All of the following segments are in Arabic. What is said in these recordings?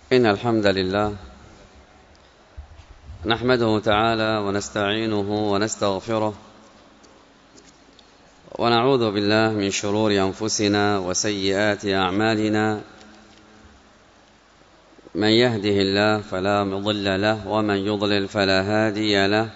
إن الحمد لله نحمده تعالى ونستعينه ونستغفره ونعوذ بالله من شرور أنفسنا وسيئات أعمالنا. من يهده الله فلا مضل له ومن يضلل فلا هادي له،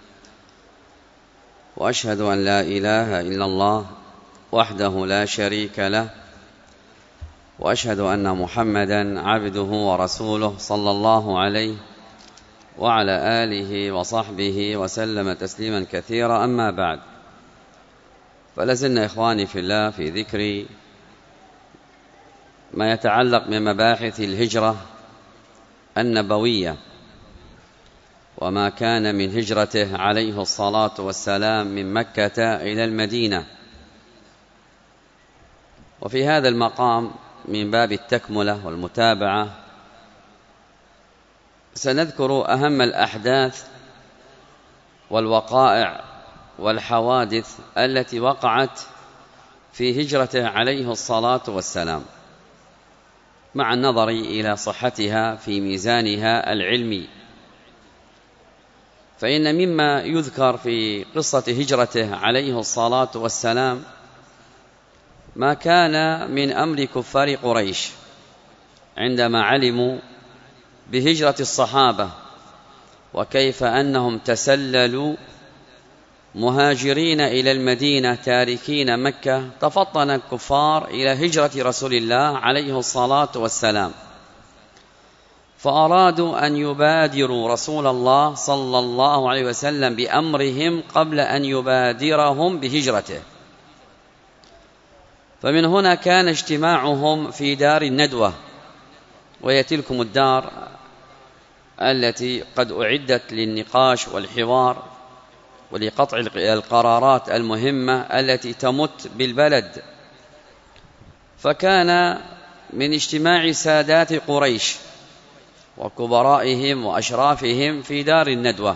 وأشهد أن لا إله إلا الله وحده لا شريك له، وأشهد أن محمدًا عبده ورسوله صلى الله عليه وعلى آله وصحبه وسلم تسليما كثيرا. أما بعد، فلازلنا إخواني في الله في ذكر ما يتعلق من مباحث الهجرة النبوية وما كان من هجرته عليه الصلاة والسلام من مكة إلى المدينة. وفي هذا المقام من باب التكملة والمتابعة سنذكر أهم الأحداث والوقائع والحوادث التي وقعت في هجرته عليه الصلاة والسلام، مع النظر إلى صحتها في ميزانها العلمي. فإن مما يذكر في قصة هجرته عليه الصلاة والسلام ما كان من أمر كفار قريش عندما علموا بهجرة الصحابة، وكيف أنهم تسللوا مهاجرين إلى المدينة تاركين مكة. تفطن الكفار إلى هجرة رسول الله عليه الصلاة والسلام، فأرادوا أن يبادروا رسول الله صلى الله عليه وسلم بأمرهم قبل أن يبادرهم بهجرته. فمن هنا كان اجتماعهم في دار الندوة، وهي تلكم الدار التي قد أعدت للنقاش والحوار ولقطع القرارات المهمة التي تمت بالبلد. فكان من اجتماع سادات قريش وكبرائهم وأشرافهم في دار الندوة،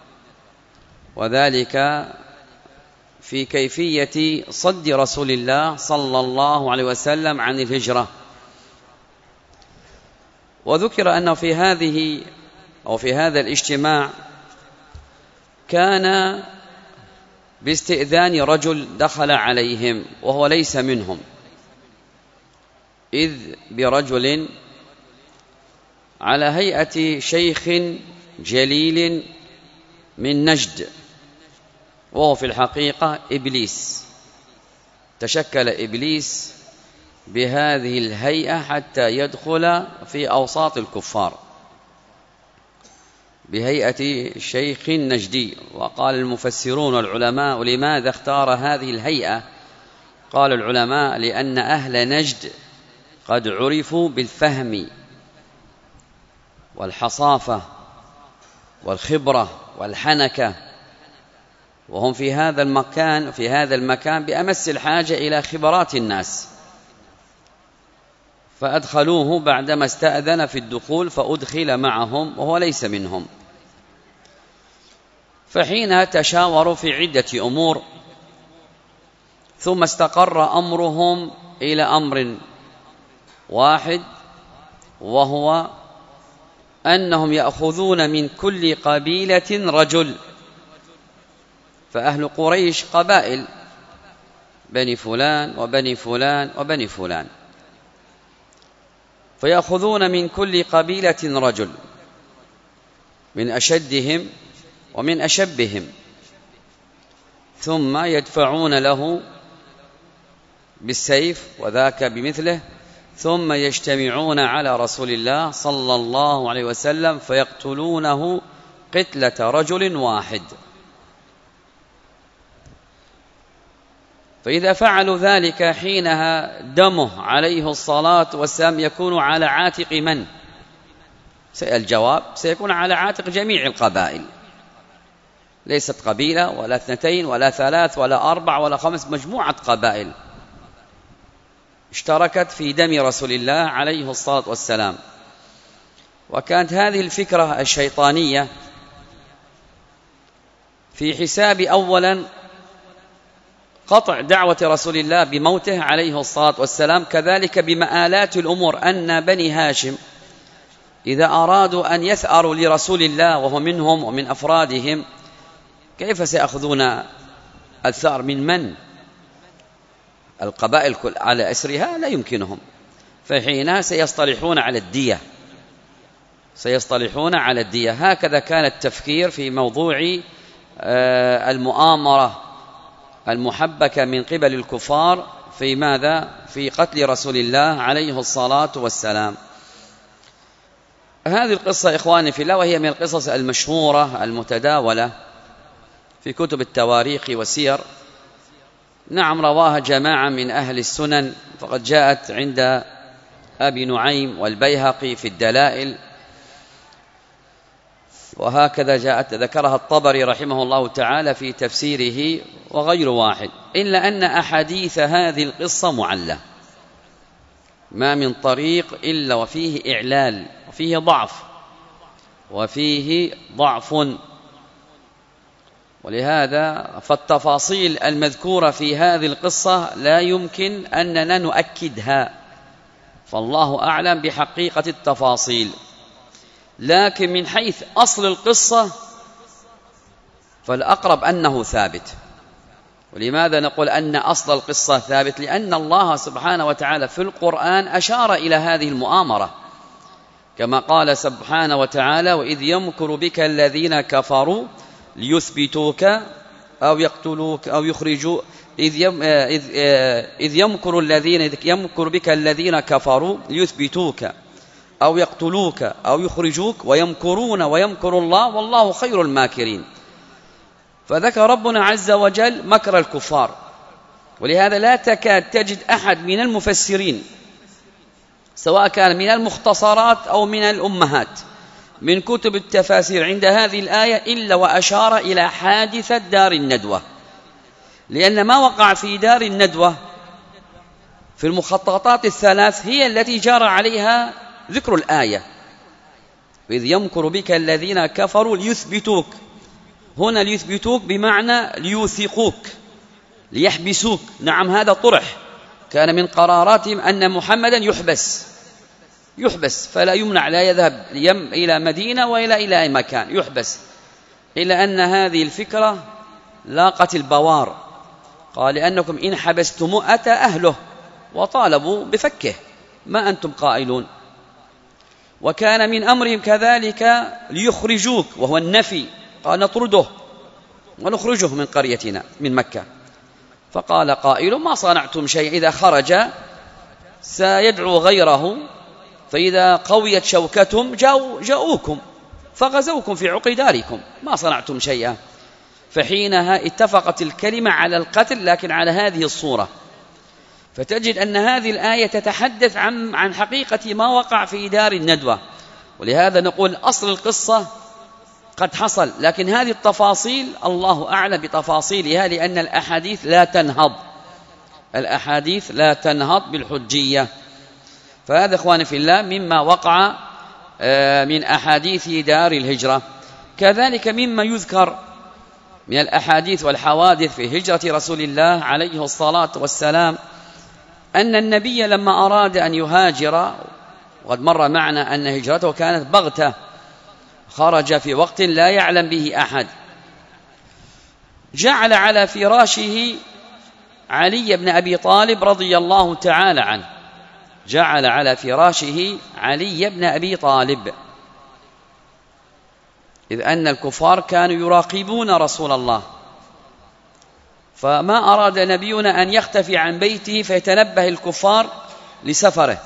وذلك في كيفية صد رسول الله صلى الله عليه وسلم عن الهجرة. وذكر أنه في هذا الاجتماع كان باستئذان رجل دخل عليهم وهو ليس منهم، إذ برجل على هيئة شيخ جليل من نجد، وهو في الحقيقة إبليس. تشكل إبليس بهذه الهيئة حتى يدخل في أوساط الكفار بهيئة شيخ نجدي. وقال المفسرون والعلماء: لماذا اختار هذه الهيئة؟ قال العلماء: لأن أهل نجد قد عرفوا بالفهم والحصافة والخبرة والحنكة، وهم في هذا المكان بأمس الحاجة إلى خبرات الناس، فأدخلوه بعدما استأذن في الدخول، فأدخل معهم وهو ليس منهم. فحين تشاوروا في عدة أمور، ثم استقر أمرهم إلى أمر واحد، وهو أنهم يأخذون من كل قبيلة رجل. فأهل قريش قبائل، بني فلان وبني فلان وبني فلان، فيأخذون من كل قبيلة رجل، من أشدهم ومن أشبهم، ثم يدفعون له بالسيف وذاك بمثله، ثم يجتمعون على رسول الله صلى الله عليه وسلم فيقتلونه قتلة رجل واحد. فإذا فعلوا ذلك حينها دمه عليه الصلاة والسلام يكون على عاتق من؟ الجواب سيكون على عاتق جميع القبائل، ليست قبيلة ولا 2 ولا 3 ولا 4 ولا 5، مجموعة قبائل اشتركت في دم رسول الله عليه الصلاة والسلام. وكانت هذه الفكرة الشيطانية في حساب أولا قطع دعوة رسول الله بموته عليه الصلاة والسلام، كذلك بمآلات الأمور أن بني هاشم إذا أرادوا أن يثأروا لرسول الله وهو منهم ومن أفرادهم، كيف سيأخذون الثأر من القبائل على أسرها؟ لا يمكنهم. فحينها سيصطلحون على الدية. هكذا كان التفكير في موضوع المؤامرة المحبكة من قبل الكفار في ماذا؟ في قتل رسول الله عليه الصلاة والسلام. هذه القصة إخواني في الله، وهي من القصص المشهورة المتداولة في كتب التواريخ والسير. نعم، رواها جماعة من أهل السنن، فقد جاءت عند أبي نعيم والبيهقي في الدلائل، وهكذا جاءت ذكرها الطبري رحمه الله تعالى في تفسيره وغير واحد، إلا أن أحاديث هذه القصة معلة، ما من طريق إلا وفيه إعلال وفيه ضعف. ولهذا فالتفاصيل المذكورة في هذه القصة لا يمكن أننا نؤكدها، فالله أعلم بحقيقة التفاصيل. لكن من حيث أصل القصة فالأقرب أنه ثابت. ولماذا نقول أن أصل القصة ثابت؟ لأن الله سبحانه وتعالى في القرآن أشار إلى هذه المؤامرة، كما قال سبحانه وتعالى: وإذ يمكر بك الذين كفروا ليثبتوك أو يقتلوك أو يخرجوا إذ يمكر بك الذين كفروا ليثبتوك أو يقتلوك أو يخرجوك ويمكرون ويمكر الله والله خير الماكرين. فذكر ربنا عز وجل مكر الكفار. ولهذا لا تكاد تجد أحد من المفسرين، سواء كان من المختصرات أو من الأمهات من كتب التفاسير، عند هذه الآية إلا وأشار إلى حادثة دار الندوة، لأن ما وقع في دار الندوة في المخططات الثلاث هي التي جرى عليها ذكر الآية: وإذ يمكر بك الذين كفروا ليثبتوك. هنا ليثبتوك بمعنى ليوثقوك، ليحبسوك. نعم، هذا طرح، كان من قراراتهم أن محمدا يحبس فلا يمنع، لا يذهب إلى مدينة وإلى أي مكان، يحبس. إلا أن هذه الفكرة لاقت البوار، قال: لأنكم إن حبستم أتى أهله، وطالبوا بفكه، ما أنتم قائلون. وكان من أمرهم كذلك ليخرجوك، وهو النفي، قال: نطرده ونخرجه من قريتنا من مكة. فقال قائل: ما صنعتم شيء، إذا خرج سيدعو غيره، فإذا قويت شوكتهم جاءوكم فغزوكم في عقر داركم، ما صنعتم شيئا. فحينها اتفقت الكلمة على القتل، لكن على هذه الصورة. فتجد أن هذه الآية تتحدث عن حقيقة ما وقع في دار الندوة. ولهذا نقول أصل القصة قد حصل، لكن هذه التفاصيل الله أعلم بتفاصيلها، لأن الأحاديث لا تنهض بالحجية. فهذا إخواني في الله مما وقع من أحاديث دار الهجرة. كذلك مما يذكر من الأحاديث والحوادث في هجرة رسول الله عليه الصلاة والسلام أن النبي لما أراد أن يهاجر، وقد مر معنا أن هجرته كانت بغتة، خرج في وقت لا يعلم به أحد، جعل على فراشه علي بن أبي طالب رضي الله تعالى عنه، جعل على فراشه علي بن أبي طالب، إذ أن الكفار كانوا يراقبون رسول الله، فما أراد نبينا أن يختفي عن بيته فيتنبه الكفار لسفره.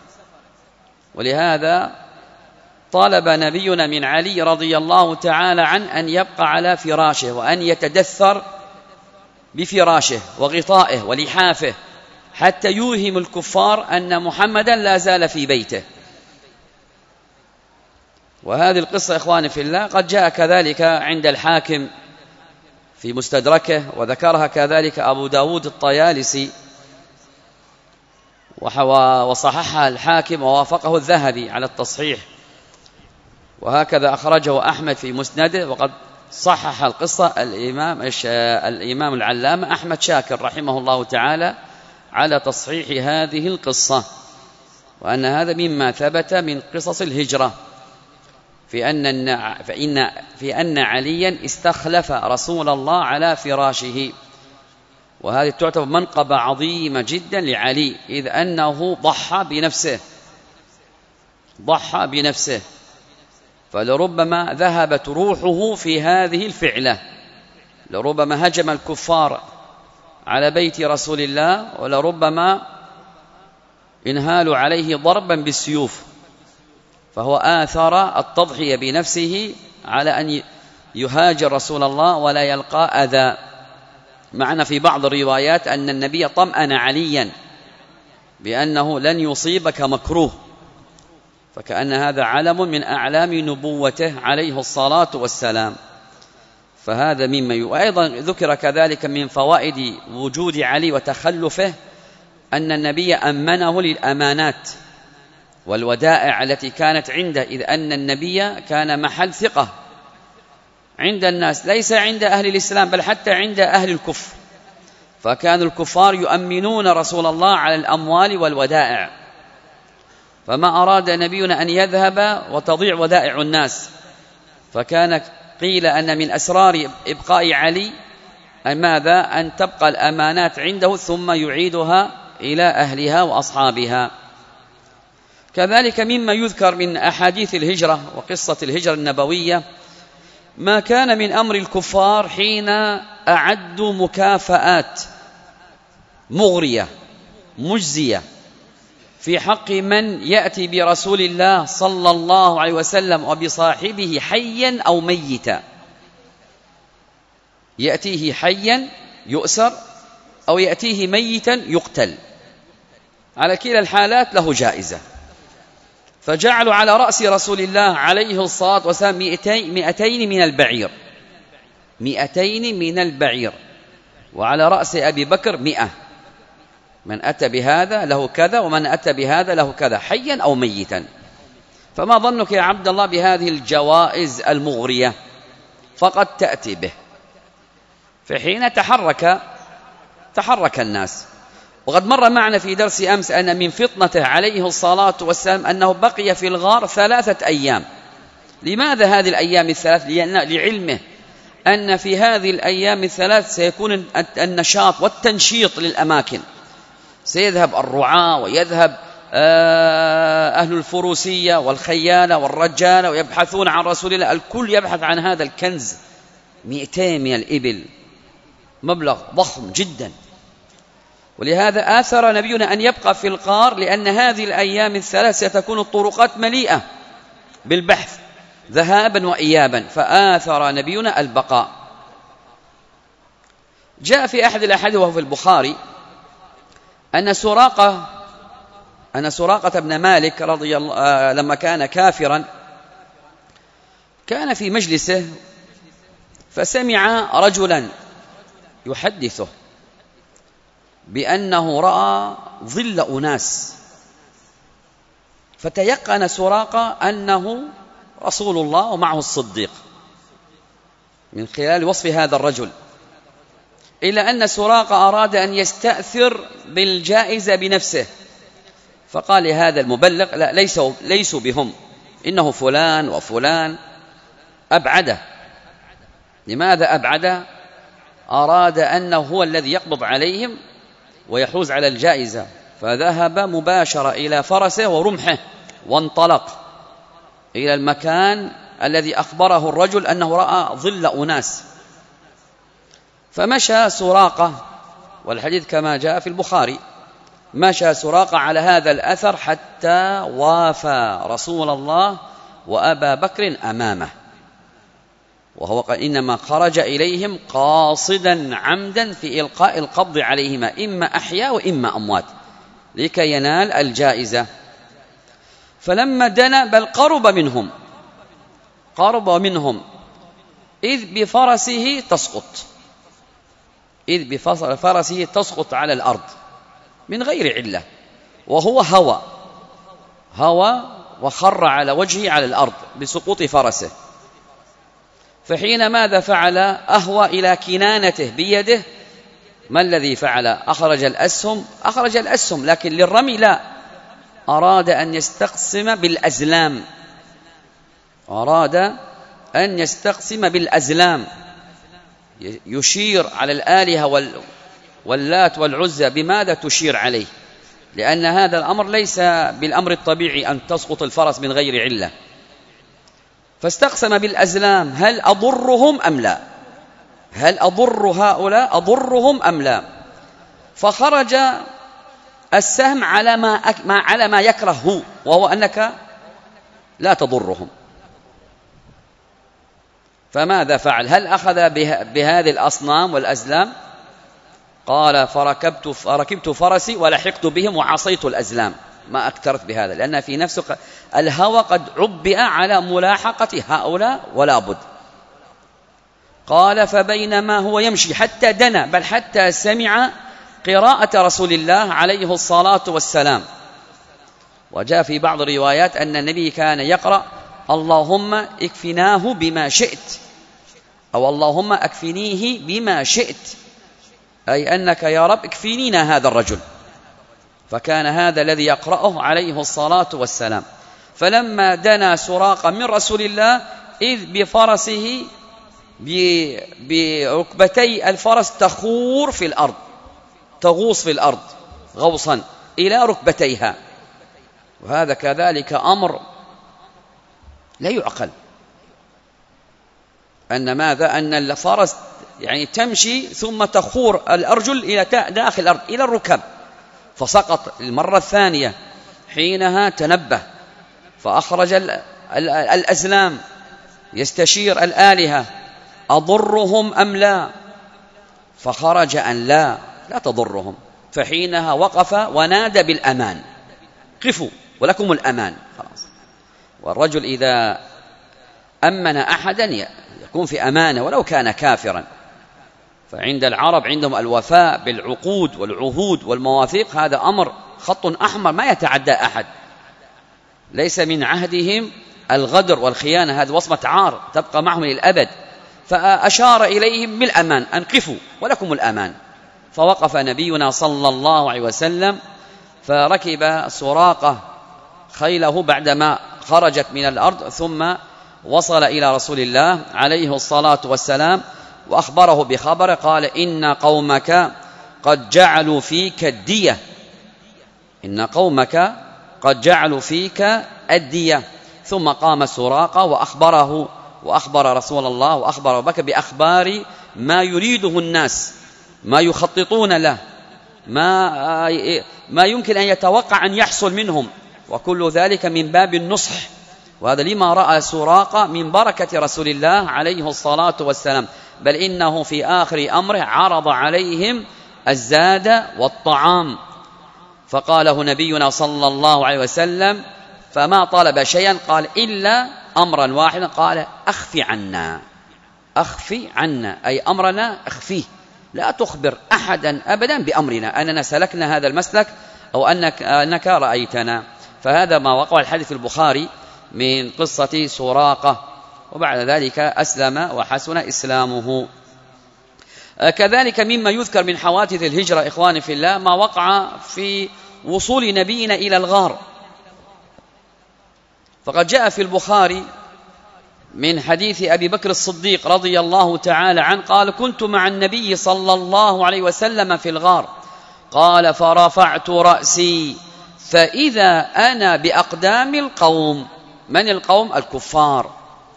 ولهذا طلب نبينا من علي رضي الله تعالى عنه أن يبقى على فراشه، وأن يتدثر بفراشه وغطائه ولحافه، حتى يوهم الكفار أن محمدا لا زال في بيته. وهذه القصة إخواني في الله قد جاء كذلك عند الحاكم في مستدركه، وذكرها كذلك أبو داود الطيالسي، وصححها الحاكم ووافقه الذهبي على التصحيح، وهكذا أخرجه أحمد في مسنده. وقد صحح القصة الإمام العلامة أحمد شاكر رحمه الله تعالى على تصحيح هذه القصة، وأن هذا مما ثبت من قصص الهجرة. في أن عليا استخلف رسول الله على فراشه، وهذه تعتبر منقبة عظيمة جدا لعلي، إذ أنه ضحى بنفسه، فلربما ذهبت روحه في هذه الفعلة، لربما هجم الكفار على بيت رسول الله، ولربما انهالوا عليه ضربا بالسيوف، فهو آثر التضحية بنفسه على أن يهاجر رسول الله ولا يلقى أذى. معنا في بعض الروايات أن النبي طمأن عليا بأنه لن يصيبك مكروه، فكأن هذا علم من أعلام نبوته عليه الصلاة والسلام. فهذا مما وأيضا ذكر كذلك من فوائد وجود علي وتخلفه أن النبي أمنه للأمانات والودائع التي كانت عنده، إذ أن النبي كان محل ثقة عند الناس، ليس عند أهل الإسلام بل حتى عند أهل الكفر، فكان الكفار يؤمنون رسول الله على الأموال والودائع، فما أراد نبينا أن يذهب وتضيع ودائع الناس، فكان قيل أن من أسرار إبقاء علي ماذا؟ أن تبقى الأمانات عنده ثم يعيدها إلى أهلها وأصحابها. كذلك مما يذكر من أحاديث الهجرة وقصة الهجرة النبوية ما كان من أمر الكفار حين أعدوا مكافآت مغرية مجزية في حق من يأتي برسول الله صلى الله عليه وسلم وبصاحبه حيا أو ميتا، يأتيه حيا يؤسر أو يأتيه ميتا يقتل، على كلا الحالات له جائزة. فجعلوا على رأس رسول الله عليه الصلاة والسلام 200 من البعير، وعلى رأس أبي بكر 100، من أتى بهذا له كذا ومن أتى بهذا له كذا حيا أو ميتا. فما ظنك يا عبد الله بهذه الجوائز المغرية؟ فقد تأتي به. فحين تحرك الناس. وقد مر معنا في درس أمس أن من فطنته عليه الصلاة والسلام أنه بقي في الغار 3 أيام. لماذا هذه الأيام الثلاث؟ لعلمه أن في هذه الأيام الثلاث سيكون النشاط والتنشيط للأماكن، سيذهب الرعاة ويذهب أهل الفروسية والخيالة والرجالة ويبحثون عن رسول الله، الكل يبحث عن هذا الكنز، 200 من الإبل، مبلغ ضخم جدا. ولهذا آثر نبينا أن يبقى في الغار، لأن هذه الأيام الثلاث ستكون الطرقات مليئة بالبحث ذهابا وإيابا، فآثر نبينا البقاء. جاء في أحد الأحاديث وهو في البخاري أن سراقة بن مالك رضي الله لما كان كافرا كان في مجلسه فسمع رجلا يحدثه بأنه رأى ظل أناس، فتيقن سراقة أنه رسول الله ومعه الصديق من خلال وصف هذا الرجل، إلا أن سراقة أراد أن يستأثر بالجائزة بنفسه، فقال لهذا المبلغ لا، ليسوا بهم، إنه فلان وفلان. أبعده. لماذا أبعده؟ أراد أنه هو الذي يقبض عليهم ويحوز على الجائزة، فذهب مباشرة إلى فرسه ورمحه وانطلق إلى المكان الذي أخبره الرجل أنه رأى ظل أناس. فمشى سراقة، والحديث كما جاء في البخاري، مشى سراقة على هذا الأثر حتى وافى رسول الله وأبا بكر أمامه، وهو إنما خرج إليهم قاصدا عمدا في إلقاء القبض عليهما، إما أحياء وإما أموات، لكي ينال الجائزة. فلما دنا بل قرب منهم إذ بفرسه تسقط على الأرض من غير علة، وهو هوى وخر على وجهه على الأرض بسقوط فرسه. فحين ماذا فعل؟ أهوى إلى كنانته بيده. ما الذي فعل؟ أخرج الأسهم، لكن للرمي لا، أراد أن يستقسم بالأزلام، أراد أن يستقسم بالأزلام، يشير على الآلهة واللات والعزى. بماذا تشير عليه؟ لأن هذا الأمر ليس بالأمر الطبيعي أن تسقط الفرس من غير علة. فاستقسم بالأزلام، هل أضرهم أم لا؟ هل أضر هؤلاء أضرهم أم لا؟ فخرج السهم على ما يكره هو، وهو أنك لا تضرهم. فماذا فعل؟ هل أخذ بهذه الأصنام والأزلام؟ قال فركبت فرسي ولحقت بهم وعصيت الأزلام، ما أكثرت بهذا، لأن في نفسه الهوى قد عبئ على ملاحقة هؤلاء ولا بد. قال فبينما هو يمشي حتى دنا، بل حتى سمع قراءة رسول الله عليه الصلاة والسلام. وجاء في بعض الروايات أن النبي كان يقرأ اللهم اكفناه بما شئت، أو اللهم اكفنيه بما شئت، أي أنك يا رب اكفنينا هذا الرجل. فكان هذا الذي يقرأه عليه الصلاة والسلام. فلما دنا سراقة من رسول الله إذ بفرسه بركبتي الفرس تخور في الأرض، تغوص في الأرض غوصا إلى ركبتيها. وهذا كذلك أمر لا يعقل، أن ماذا؟ أن الفرس يعني تمشي ثم تخور الأرجل إلى داخل الأرض إلى الركب. فسقط المرة الثانية، حينها تنبه فأخرج الأزلام يستشير الآلهة أضرهم أم لا؟ فخرج أن لا تضرهم. فحينها وقف ونادى بالأمان، قفوا ولكم الأمان. خلاص. والرجل إذا أمن أحدا يكون في أمانة ولو كان كافرا. فعند العرب عندهم الوفاء بالعقود والعهود والمواثيق، هذا أمر خط أحمر ما يتعدى أحد. ليس من عهدهم الغدر والخيانة، هذا وصمة عار تبقى معهم للأبد. فأشار إليهم بالأمان، أنقفوا ولكم الأمان. فوقف نبينا صلى الله عليه وسلم، فركب سراقة خيله بعدما خرجت من الأرض، ثم وصل إلى رسول الله عليه الصلاة والسلام وأخبره بخبر. قال إن قومك قد جعلوا فيك الدية، إن قومك قد جعلوا فيك الدية. ثم قام سراقة وأخبر رسول الله وأخبر بك بأخبار ما يريده الناس، ما يخططون له، ما يمكن أن يتوقع أن يحصل منهم، وكل ذلك من باب النصح. وهذا لما رأى سراقة من بركة رسول الله عليه الصلاة والسلام. بل إنه في آخر أمره عرض عليهم الزاد والطعام، فقاله نبينا صلى الله عليه وسلم فما طلب شيئا قال إلا أمرا واحدا، قال أخفي عنا، أخفي عنا، أي أمرنا أخفيه، لا تخبر أحدا أبدا بأمرنا، أننا سلكنا هذا المسلك أو أنك رأيتنا. فهذا ما وقع الحديث البخاري من قصة سراقة، وبعد ذلك أسلم وحسن إسلامه. كذلك مما يذكر من حوادث الهجرة إخواني في الله ما وقع في وصول نبينا إلى الغار. فقد جاء في البخاري من حديث أبي بكر الصديق رضي الله تعالى عنه قال كنت مع النبي صلى الله عليه وسلم في الغار، قال فرفعت رأسي فإذا أنا بأقدام القوم. من القوم؟ الكفار،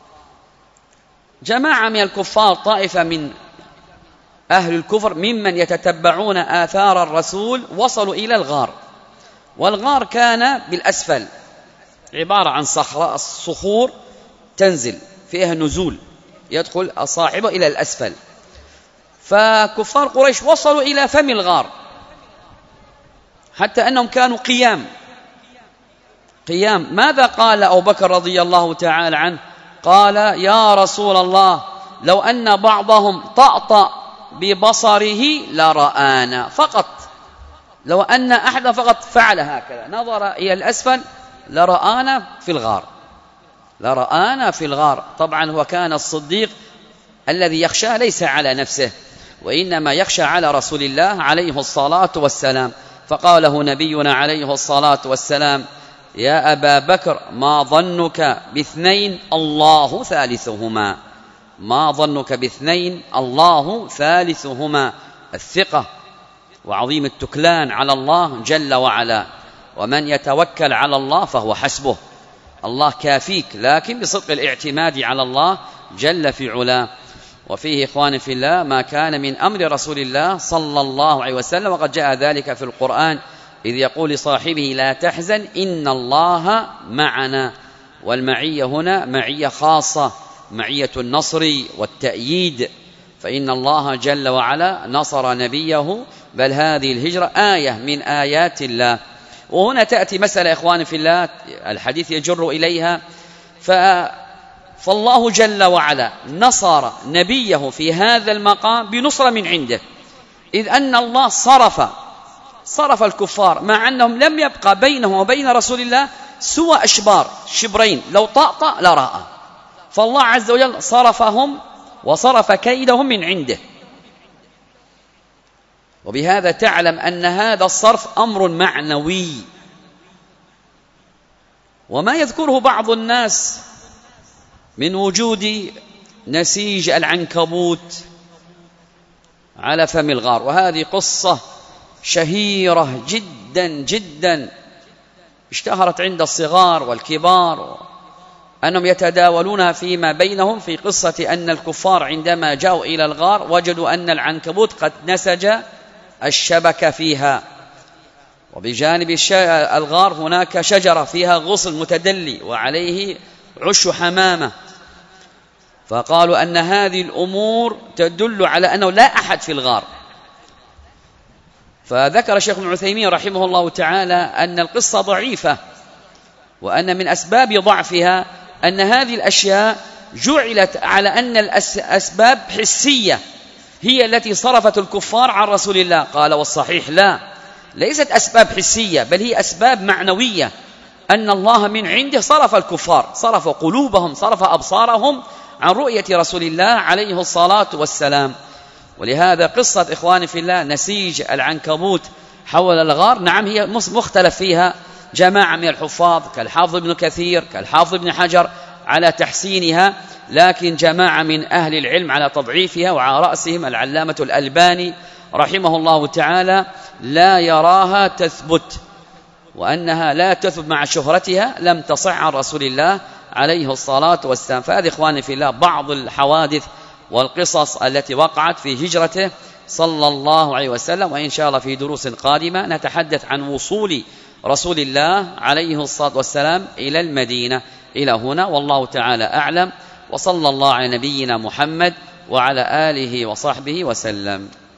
جماعة من الكفار، طائفة من أهل الكفر ممن يتتبعون آثار الرسول وصلوا إلى الغار. والغار كان بالأسفل، عبارة عن صخور تنزل فيها نزول، يدخل صاحبه إلى الأسفل. فكفار قريش وصلوا إلى فم الغار حتى أنهم كانوا قيام. ماذا قال أبو بكر رضي الله تعالى عنه؟ قال يا رسول الله لو أن بعضهم طأطأ ببصره لرآنا، فقط لو أن أحد فقط فعل هكذا نظر إلى الأسفل لرآنا في الغار، لرآنا في الغار. طبعا هو كان الصديق الذي يخشى ليس على نفسه، وإنما يخشى على رسول الله عليه الصلاة والسلام. فقاله نبينا عليه الصلاة والسلام يا أبا بكر ما ظنك باثنين الله ثالثهما، ما ظنك باثنين الله ثالثهما. الثقة وعظيم التكلان على الله جل وعلا، ومن يتوكل على الله فهو حسبه، الله كافيك، لكن بصدق الاعتماد على الله جل في علاه. وفيه إخواني في الله ما كان من أمر رسول الله صلى الله عليه وسلم، وقد جاء ذلك في القرآن إذ يقول لصاحبه لا تحزن إن الله معنا. والمعية هنا معية خاصة، معية النصر والتأييد، فإن الله جل وعلا نصر نبيه، بل هذه الهجرة آية من آيات الله. وهنا تأتي مسألة إخواني في الله الحديث يجر إليها، فالله جل وعلا نصر نبيه في هذا المقام بنصرة من عنده، إذ أن الله صرف الكفار، مع أنهم لم يبقى بينهم وبين رسول الله سوى أشبار، شبرين، لو طأطأ لرأى، فالله عز وجل صرفهم وصرف كيدهم من عنده. وبهذا تعلم أن هذا الصرف أمر معنوي. وما يذكره بعض الناس من وجود نسيج العنكبوت على فم الغار، وهذه قصة شهيرة جدا جدا اشتهرت عند الصغار والكبار، أنهم يتداولونها فيما بينهم في قصة أن الكفار عندما جاءوا إلى الغار وجدوا أن العنكبوت قد نسج الشبك فيها، وبجانب الغار هناك شجرة فيها غصن متدلي وعليه عش حمامة، فقالوا أن هذه الأمور تدل على أنه لا أحد في الغار. فذكر الشيخ ابن عثيمين رحمه الله تعالى أن القصة ضعيفة، وأن من أسباب ضعفها أن هذه الأشياء جعلت على أن الأسباب حسية هي التي صرفت الكفار عن رسول الله. قال والصحيح لا، ليست أسباب حسية، بل هي أسباب معنوية، أن الله من عنده صرف الكفار، صرف قلوبهم، صرف أبصارهم عن رؤية رسول الله عليه الصلاة والسلام. ولهذا قصة إخواني في الله نسيج العنكبوت حول الغار، نعم هي مختلف فيها جماعة من الحفاظ كالحافظ ابن كثير كالحافظ ابن حجر على تحسينها، لكن جماعة من أهل العلم على تضعيفها، وعلى رأسهم العلامة الألباني رحمه الله تعالى لا يراها تثبت، وأنها لا تثبت مع شهرتها لم تصح عن رسول الله عليه الصلاة والسلام. فهذه إخواني في الله بعض الحوادث والقصص التي وقعت في هجرته صلى الله عليه وسلم. وإن شاء الله في دروس قادمة نتحدث عن وصول رسول الله عليه الصلاة والسلام إلى المدينة. إلى هنا والله تعالى أعلم، وصلى الله على نبينا محمد وعلى آله وصحبه وسلم.